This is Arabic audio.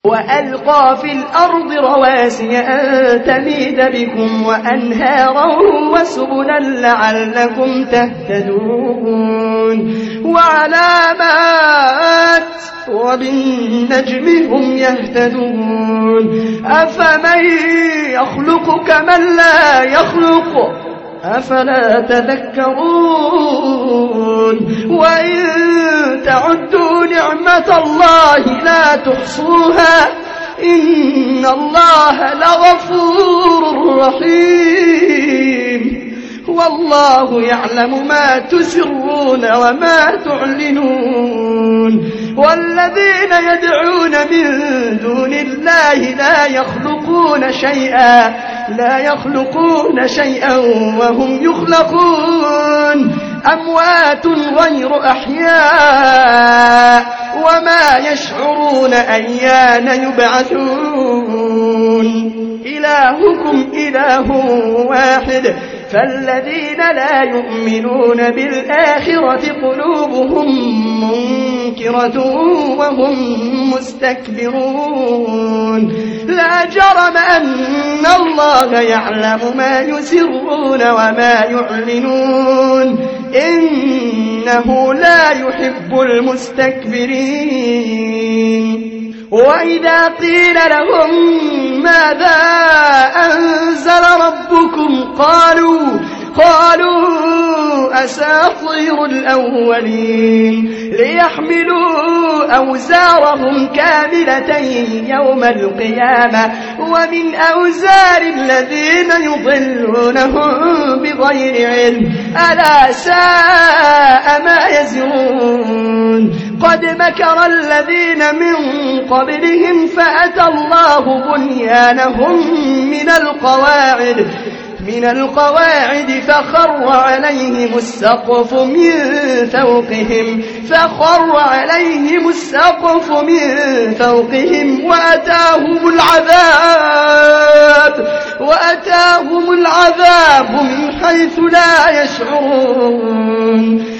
وألقى في الأرض رواسي أن تميد بكم وأنهارا وسبلا لعلكم تهتدون وعلامات وبالنجم هم يهتدون أفمن يخلق كمن لا يخلق أفلا تذكرون وإن تعدوا نعمة الله لا تحصوها إن الله لغفور رحيم والله يعلم ما تسرون وما تعلنون والذين يدعون من دون الله لا يخلقون شيئا وهم يخلقون أموات غير أحياء وما يشعرون أيان يبعثون إلهكم إله واحد فالذين لا يؤمنون بالآخرة قلوبهم منكرة وهم مستكبرون لا جرم أن الله يعلم ما يسرون وما يعلنون إنه لا يحب المستكبرين وإذا قيل لهم ماذا أنزل ربكم قالوا أساطير الأولين ليحملوا أوزارهم كاملة يوم القيامة ومن أوزار الذين يضلونهم بغير علم ألا ساء ما يزرون قد مكر الذين من قبلهم فأتى الله بنيانهم من القواعد فخر عليهم السقف من فوقهم وأتاهم العذاب من حيث لا يشعرون